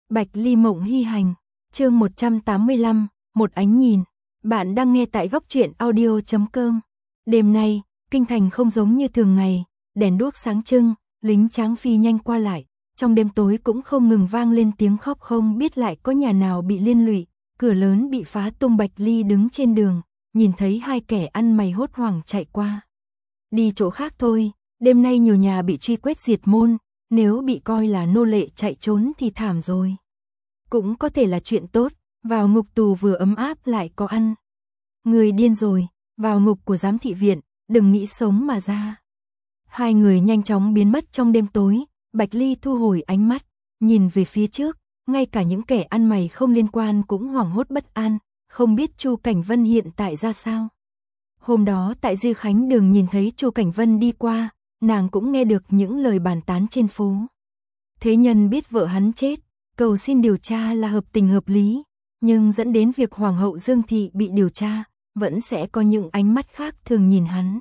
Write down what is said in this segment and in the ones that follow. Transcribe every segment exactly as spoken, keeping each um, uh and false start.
Bạch Ly Mộng Hy Hành, chương một trăm tám mươi lăm, một ánh nhìn. Bạn đang nghe tại góc truyện audio chấm com. Đêm nay, kinh thành không giống như thường ngày, đèn đuốc sáng trưng, lính tráng phi nhanh qua lại, trong đêm tối cũng không ngừng vang lên tiếng khóc, không biết lại có nhà nào bị liên lụy, cửa lớn bị phá tung. Bạch Ly đứng trên đường, nhìn thấy hai kẻ ăn mày hốt hoảng chạy qua. Đi chỗ khác thôi, đêm nay nhiều nhà bị truy quét diệt môn, nếu bị coi là nô lệ chạy trốn thì thảm rồi. Cũng có thể là chuyện tốt, vào ngục tù vừa ấm áp lại có ăn. Người điên rồi, vào ngục của giám thị viện, đừng nghĩ sống mà ra. Hai người nhanh chóng biến mất trong đêm tối, Bạch Ly thu hồi ánh mắt, nhìn về phía trước, ngay cả những kẻ ăn mày không liên quan cũng hoảng hốt bất an, không biết Chu Cảnh Vân hiện tại ra sao. Hôm đó tại Dư Khánh Đường nhìn thấy Chu Cảnh Vân đi qua, nàng cũng nghe được những lời bàn tán trên phố. Thế nhân biết vợ hắn chết, cầu xin điều tra là hợp tình hợp lý, nhưng dẫn đến việc Hoàng hậu Dương Thị bị điều tra, vẫn sẽ có những ánh mắt khác thường nhìn hắn.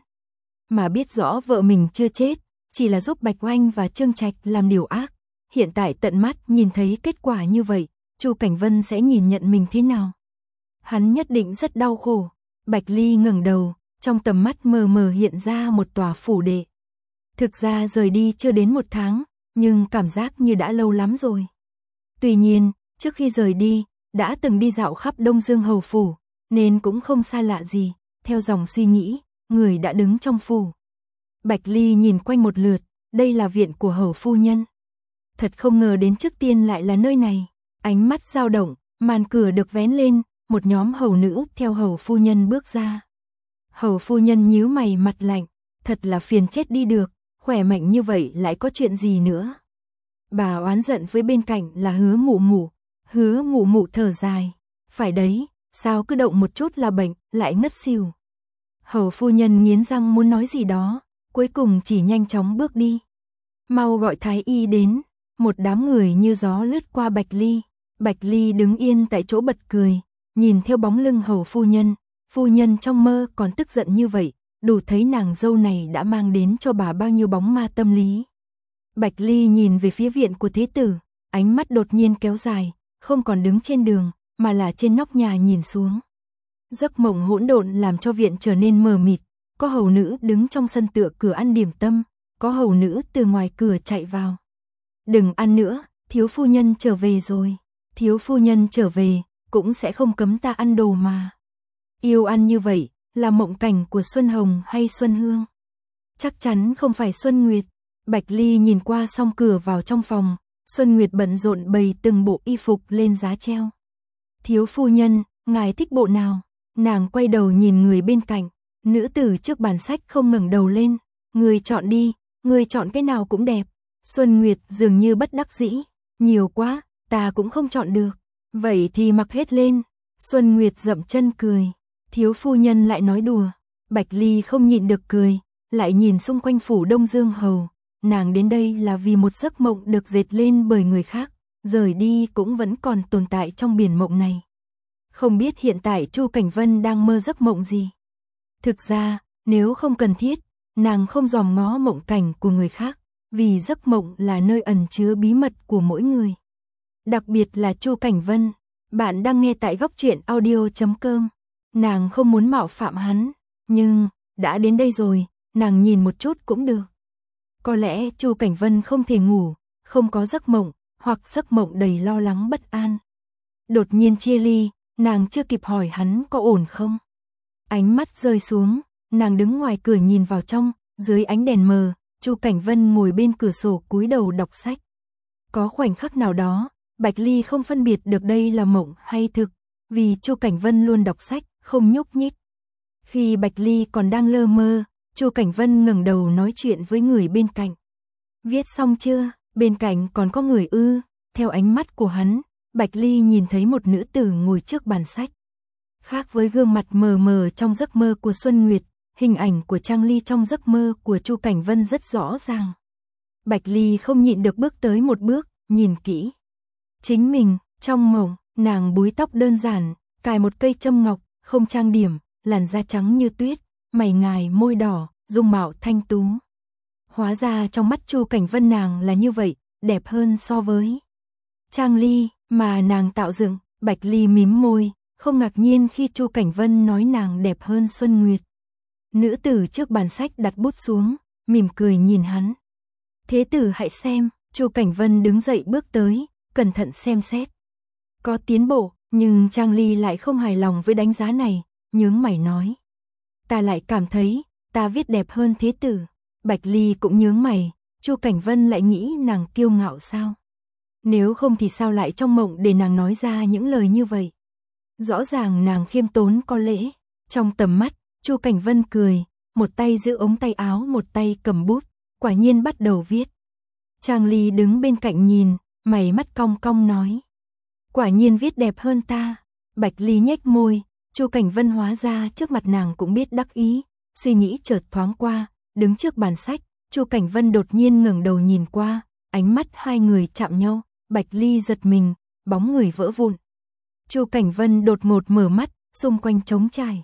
Mà biết rõ vợ mình chưa chết, chỉ là giúp Bạch Oanh và Trương Trạch làm điều ác. Hiện tại tận mắt nhìn thấy kết quả như vậy, Chu Cảnh Vân sẽ nhìn nhận mình thế nào? Hắn nhất định rất đau khổ. Bạch Ly ngẩng đầu, trong tầm mắt mờ mờ hiện ra một tòa phủ đệ. Thực ra rời đi chưa đến một tháng, nhưng cảm giác như đã lâu lắm rồi. Tuy nhiên, trước khi rời đi, đã từng đi dạo khắp Đông Dương Hầu Phủ, nên cũng không xa lạ gì. Theo dòng suy nghĩ, người đã đứng trong phủ. Bạch Ly nhìn quanh một lượt, đây là viện của Hầu Phu Nhân. Thật không ngờ đến trước tiên lại là nơi này. Ánh mắt dao động, màn cửa được vén lên, một nhóm hầu nữ theo Hầu Phu Nhân bước ra. Hầu Phu Nhân nhíu mày mặt lạnh, thật là phiền chết đi được, khỏe mạnh như vậy lại có chuyện gì nữa. Bà oán giận với bên cạnh là Hứa Mụ Mụ. Hứa Mụ Mụ thở dài, phải đấy, sao cứ động một chút là bệnh, lại ngất xỉu. Hầu Phu Nhân nghiến răng muốn nói gì đó, cuối cùng chỉ nhanh chóng bước đi. Mau gọi Thái Y đến. Một đám người như gió lướt qua Bạch Ly. Bạch Ly đứng yên tại chỗ bật cười, nhìn theo bóng lưng Hầu Phu Nhân. Phu Nhân trong mơ còn tức giận như vậy, đủ thấy nàng dâu này đã mang đến cho bà bao nhiêu bóng ma tâm lý. Bạch Ly nhìn về phía viện của thế tử, ánh mắt đột nhiên kéo dài, không còn đứng trên đường, mà là trên nóc nhà nhìn xuống. Giấc mộng hỗn độn làm cho viện trở nên mờ mịt, có hầu nữ đứng trong sân tựa cửa ăn điểm tâm, có hầu nữ từ ngoài cửa chạy vào. Đừng ăn nữa, thiếu phu nhân trở về rồi. Thiếu phu nhân trở về, cũng sẽ không cấm ta ăn đồ mà. Yêu ăn như vậy, là mộng cảnh của Xuân Hồng hay Xuân Hương? Chắc chắn không phải Xuân Nguyệt. Bạch Ly nhìn qua song cửa vào trong phòng, Xuân Nguyệt bận rộn bày từng bộ y phục lên giá treo. Thiếu phu nhân, ngài thích bộ nào? Nàng quay đầu nhìn người bên cạnh, nữ tử trước bàn sách không ngẩng đầu lên. Người chọn đi, người chọn cái nào cũng đẹp. Xuân Nguyệt dường như bất đắc dĩ, nhiều quá, ta cũng không chọn được. Vậy thì mặc hết lên. Xuân Nguyệt dậm chân cười, thiếu phu nhân lại nói đùa. Bạch Ly không nhịn được cười, lại nhìn xung quanh phủ Đông Dương Hầu. Nàng đến đây là vì một giấc mộng được dệt lên bởi người khác, rời đi cũng vẫn còn tồn tại trong biển mộng này. Không biết hiện tại Chu Cảnh Vân đang mơ giấc mộng gì. Thực ra, nếu không cần thiết, nàng không dòm ngó mộng cảnh của người khác, vì giấc mộng là nơi ẩn chứa bí mật của mỗi người. Đặc biệt là Chu Cảnh Vân. Bạn đang nghe tại góc truyện audio chấm com. Nàng không muốn mạo phạm hắn, nhưng đã đến đây rồi, nàng nhìn một chút cũng được. Có lẽ Chu Cảnh Vân không thể ngủ, không có giấc mộng, hoặc giấc mộng đầy lo lắng bất an. Đột nhiên chia ly, nàng chưa kịp hỏi hắn có ổn không. Ánh mắt rơi xuống, nàng đứng ngoài cửa nhìn vào trong, dưới ánh đèn mờ, Chu Cảnh Vân ngồi bên cửa sổ cúi đầu đọc sách. Có khoảnh khắc nào đó, Bạch Ly không phân biệt được đây là mộng hay thực, vì Chu Cảnh Vân luôn đọc sách, không nhúc nhích. Khi Bạch Ly còn đang lơ mơ, Chu Cảnh Vân ngẩng đầu nói chuyện với người bên cạnh. Viết xong chưa? Bên cạnh còn có người ư? Theo ánh mắt của hắn, Bạch Ly nhìn thấy một nữ tử ngồi trước bàn sách. Khác với gương mặt mờ mờ trong giấc mơ của Xuân Nguyệt, hình ảnh của Trang Ly trong giấc mơ của Chu Cảnh Vân rất rõ ràng. Bạch Ly không nhịn được bước tới một bước, nhìn kỹ. Chính mình, trong mộng, nàng búi tóc đơn giản, cài một cây châm ngọc, không trang điểm, làn da trắng như tuyết, mày ngài môi đỏ, dung mạo thanh tú. Hóa ra trong mắt Chu Cảnh Vân nàng là như vậy, đẹp hơn so với Trang Ly. mà nàng tạo dựng. Bạch Ly mím môi, không ngạc nhiên khi Chu Cảnh Vân nói nàng đẹp hơn Xuân Nguyệt. Nữ tử trước bàn sách đặt bút xuống, mỉm cười nhìn hắn. Thế tử hãy xem. Chu Cảnh Vân đứng dậy bước tới, cẩn thận xem xét. Có tiến bộ, nhưng Trang Ly lại không hài lòng với đánh giá này, nhướng mày nói. Ta lại cảm thấy, ta viết đẹp hơn thế tử. Bạch Ly cũng nhướng mày, Chu Cảnh Vân lại nghĩ nàng kiêu ngạo sao? Nếu không thì sao lại trong mộng để nàng nói ra những lời như vậy? Rõ ràng nàng khiêm tốn có lễ. Trong tầm mắt, Chu Cảnh Vân cười, một tay giữ ống tay áo, một tay cầm bút, quả nhiên bắt đầu viết. Trang Ly đứng bên cạnh nhìn, mày mắt cong cong nói. Quả nhiên viết đẹp hơn ta. Bạch Ly nhếch môi, Chu Cảnh Vân hóa ra trước mặt nàng cũng biết đắc ý, suy nghĩ chợt thoáng qua, đứng trước bàn sách, Chu Cảnh Vân đột nhiên ngẩng đầu nhìn qua, ánh mắt hai người chạm nhau, Bạch Ly giật mình, bóng người vỡ vụn. Chu Cảnh Vân đột ngột mở mắt, xung quanh trống trải.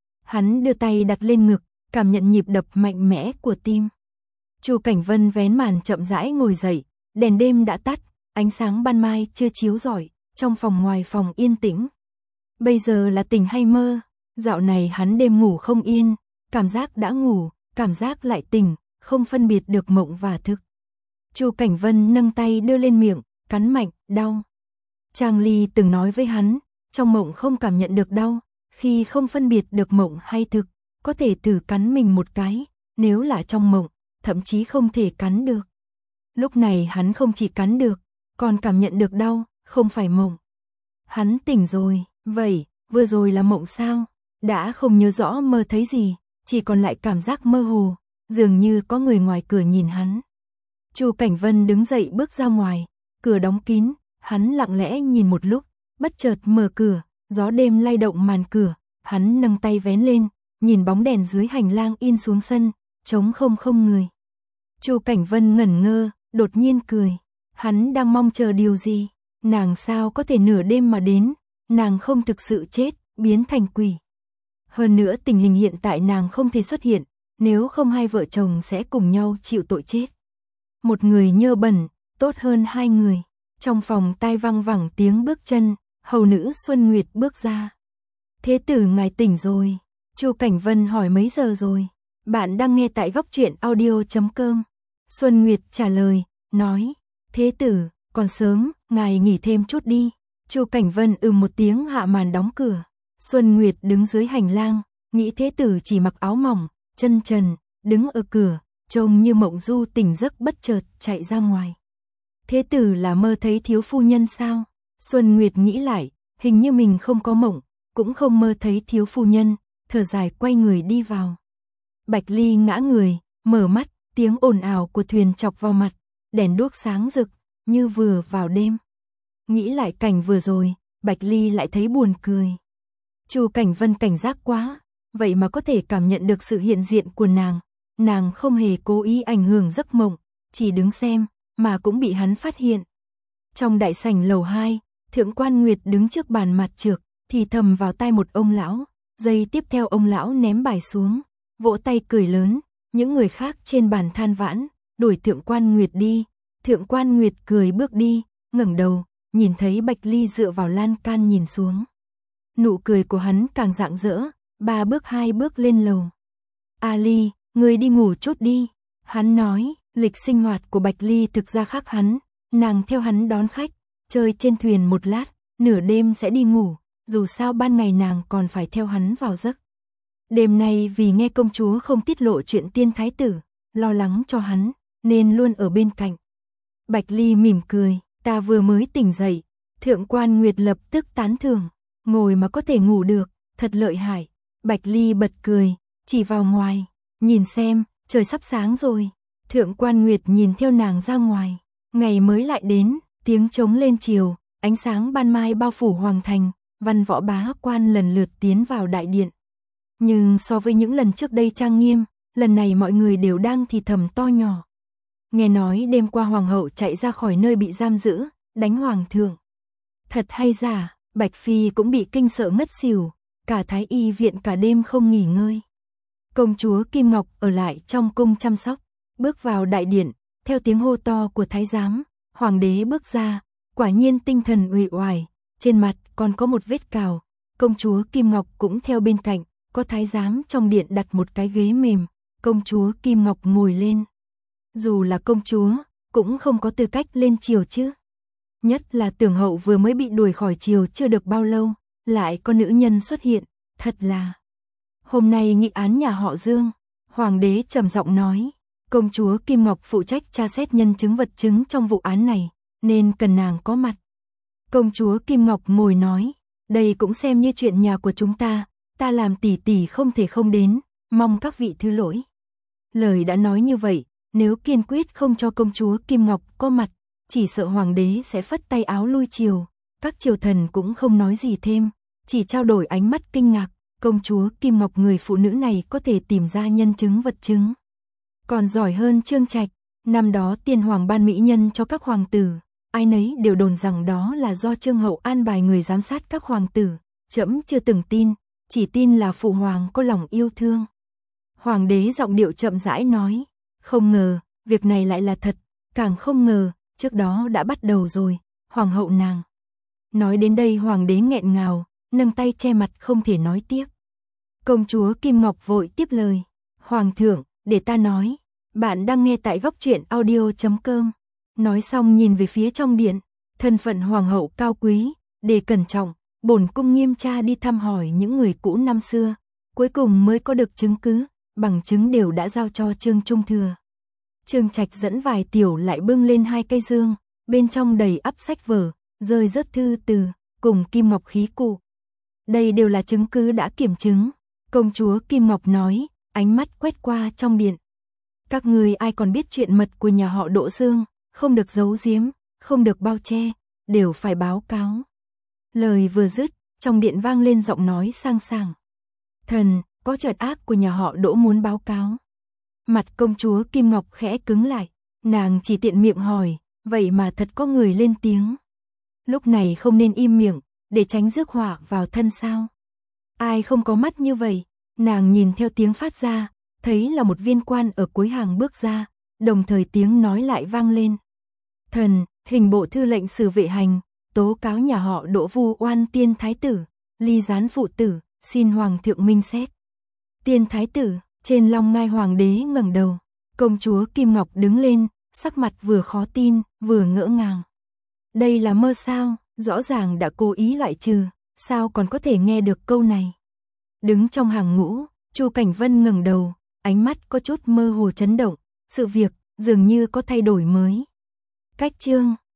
Hắn đưa tay đặt lên ngực, cảm nhận nhịp đập mạnh mẽ của tim. Chu Cảnh Vân vén màn chậm rãi ngồi dậy, đèn đêm đã tắt, ánh sáng ban mai chưa chiếu rọi, trong phòng ngoài phòng yên tĩnh. Bây giờ là tỉnh hay mơ? Dạo này hắn đêm ngủ không yên, cảm giác đã ngủ, cảm giác lại tỉnh, không phân biệt được mộng và thực. Chu Cảnh Vân nâng tay đưa lên miệng, cắn mạnh, đau. Trang Ly từng nói với hắn, trong mộng không cảm nhận được đau, khi không phân biệt được mộng hay thực, có thể thử cắn mình một cái, nếu là trong mộng, thậm chí không thể cắn được. Lúc này hắn không chỉ cắn được, còn cảm nhận được đau, không phải mộng. Hắn tỉnh rồi, vậy, vừa rồi là mộng sao? Đã không nhớ rõ mơ thấy gì, chỉ còn lại cảm giác mơ hồ, dường như có người ngoài cửa nhìn hắn. Chu Cảnh Vân đứng dậy bước ra ngoài, cửa đóng kín, hắn lặng lẽ nhìn một lúc, bất chợt mở cửa, gió đêm lay động màn cửa, hắn nâng tay vén lên, nhìn bóng đèn dưới hành lang in xuống sân, trống không không người. Chu Cảnh Vân ngẩn ngơ, đột nhiên cười, hắn đang mong chờ điều gì? Nàng sao có thể nửa đêm mà đến, nàng không thực sự chết, biến thành quỷ. Hơn nữa tình hình hiện tại nàng không thể xuất hiện, nếu không hai vợ chồng sẽ cùng nhau chịu tội chết. Một người nhơ bẩn, tốt hơn hai người. Trong phòng tai vang vẳng tiếng bước chân, hầu nữ Xuân Nguyệt bước ra. Thế tử ngài tỉnh rồi. Chu Cảnh Vân hỏi mấy giờ rồi. Bạn đang nghe tại góc truyện audio chấm com. Xuân Nguyệt trả lời, nói, thế tử, còn sớm, ngài nghỉ thêm chút đi. Chu Cảnh Vân ừm một tiếng hạ màn đóng cửa. Xuân Nguyệt đứng dưới hành lang, nghĩ thế tử chỉ mặc áo mỏng, chân trần, đứng ở cửa, trông như mộng du tỉnh giấc bất chợt chạy ra ngoài. Thế tử là mơ thấy thiếu phu nhân sao? Xuân Nguyệt nghĩ lại, hình như mình không có mộng, cũng không mơ thấy thiếu phu nhân, thở dài quay người đi vào. Bạch Ly ngã người, mở mắt, tiếng ồn ào của thuyền chọc vào mặt, đèn đuốc sáng rực, như vừa vào đêm. Nghĩ lại cảnh vừa rồi, Bạch Ly lại thấy buồn cười. Chu Cảnh Vân cảnh giác quá, vậy mà có thể cảm nhận được sự hiện diện của nàng. Nàng không hề cố ý ảnh hưởng giấc mộng, chỉ đứng xem, mà cũng bị hắn phát hiện. Trong đại sảnh lầu hai, Thượng quan Nguyệt đứng trước bàn mặt trược, thì thầm vào tai một ông lão, giây tiếp theo ông lão ném bài xuống, vỗ tay cười lớn, những người khác trên bàn than vãn, đuổi Thượng quan Nguyệt đi. Thượng quan Nguyệt cười bước đi, ngẩng đầu, nhìn thấy Bạch Ly dựa vào lan can nhìn xuống. Nụ cười của hắn càng rạng rỡ, ba bước hai bước lên lầu. A Ly, người đi ngủ chút đi. Hắn nói, lịch sinh hoạt của Bạch Ly thực ra khác hắn, nàng theo hắn đón khách, chơi trên thuyền một lát, nửa đêm sẽ đi ngủ, dù sao ban ngày nàng còn phải theo hắn vào giấc. Đêm nay vì nghe công chúa không tiết lộ chuyện tiên thái tử, lo lắng cho hắn, nên luôn ở bên cạnh. Bạch Ly mỉm cười, ta vừa mới tỉnh dậy. Thượng quan Nguyệt lập tức tán thưởng, ngồi mà có thể ngủ được, thật lợi hại. Bạch Ly bật cười, chỉ vào ngoài, nhìn xem, trời sắp sáng rồi. Thượng quan Nguyệt nhìn theo nàng ra ngoài, ngày mới lại đến, tiếng trống lên chiều, ánh sáng ban mai bao phủ hoàng thành, văn võ bá quan lần lượt tiến vào đại điện. Nhưng so với những lần trước đây trang nghiêm, lần này mọi người đều đang thì thầm to nhỏ. Nghe nói đêm qua hoàng hậu chạy ra khỏi nơi bị giam giữ, đánh hoàng thượng. Thật hay giả, Bạch Phi cũng bị kinh sợ ngất xỉu, cả thái y viện cả đêm không nghỉ ngơi. Công chúa Kim Ngọc ở lại trong cung chăm sóc, bước vào đại điện, theo tiếng hô to của thái giám, hoàng đế bước ra, quả nhiên tinh thần uể oải, trên mặt còn có một vết cào. Công chúa Kim Ngọc cũng theo bên cạnh, có thái giám trong điện đặt một cái ghế mềm, công chúa Kim Ngọc ngồi lên. Dù là công chúa, cũng không có tư cách lên triều chứ. Nhất là Tưởng Hậu vừa mới bị đuổi khỏi triều chưa được bao lâu, lại có nữ nhân xuất hiện, thật là. Hôm nay nghị án nhà họ Dương, hoàng đế trầm giọng nói, công chúa Kim Ngọc phụ trách tra xét nhân chứng vật chứng trong vụ án này, nên cần nàng có mặt. Công chúa Kim Ngọc ngồi nói, đây cũng xem như chuyện nhà của chúng ta, ta làm tỷ tỷ không thể không đến, mong các vị thứ lỗi. Lời đã nói như vậy, nếu kiên quyết không cho công chúa Kim Ngọc có mặt, chỉ sợ hoàng đế sẽ phất tay áo lui triều. Các triều thần cũng không nói gì thêm, chỉ trao đổi ánh mắt kinh ngạc, công chúa Kim Ngọc người phụ nữ này có thể tìm ra nhân chứng vật chứng. Còn giỏi hơn Trương Trạch, năm đó tiên hoàng ban mỹ nhân cho các hoàng tử, ai nấy đều đồn rằng đó là do Trương Hậu an bài người giám sát các hoàng tử, trẫm chưa từng tin, chỉ tin là phụ hoàng có lòng yêu thương. Hoàng đế giọng điệu chậm rãi nói, không ngờ, việc này lại là thật, càng không ngờ, trước đó đã bắt đầu rồi, hoàng hậu nàng. Nói đến đây hoàng đế nghẹn ngào, nâng tay che mặt không thể nói tiếp. Công chúa Kim Ngọc vội tiếp lời, hoàng thượng, để ta nói, bạn đang nghe tại góc truyện audio chấm com. Nói xong nhìn về phía trong điện, thân phận hoàng hậu cao quý, đề cẩn trọng, bổn cung nghiêm tra đi thăm hỏi những người cũ năm xưa, cuối cùng mới có được chứng cứ, bằng chứng đều đã giao cho Trương Trung Thừa. Trương Trạch dẫn vài tiểu lại bưng lên hai cây dương, bên trong đầy ắp sách vở, rơi rớt thư từ, cùng kim ngọc khí cụ. Đây đều là chứng cứ đã kiểm chứng, công chúa Kim Ngọc nói, ánh mắt quét qua trong điện. Các người ai còn biết chuyện mật của nhà họ Đỗ Dương, không được giấu giếm, không được bao che, đều phải báo cáo. Lời vừa dứt, trong điện vang lên giọng nói sang sảng. Thần, có chuyện ác của nhà họ Đỗ muốn báo cáo. Mặt công chúa Kim Ngọc khẽ cứng lại, nàng chỉ tiện miệng hỏi, vậy mà thật có người lên tiếng. Lúc này không nên im miệng, để tránh rước họa vào thân sao. Ai không có mắt như vậy, nàng nhìn theo tiếng phát ra, thấy là một viên quan ở cuối hàng bước ra, đồng thời tiếng nói lại vang lên. Thần, hình bộ thư lệnh sử vệ hành, tố cáo nhà họ Đỗ vu oan tiên thái tử, ly gián phụ tử, xin hoàng thượng minh xét. Tiên thái tử, trên long ngai hoàng đế ngẩng đầu, công chúa Kim Ngọc đứng lên, sắc mặt vừa khó tin, vừa ngỡ ngàng. Đây là mơ sao, rõ ràng đã cố ý loại trừ, sao còn có thể nghe được câu này. Đứng trong hàng ngũ, Chu Cảnh Vân ngẩng đầu, ánh mắt có chút mơ hồ chấn động, sự việc dường như có thay đổi mới. Cách chương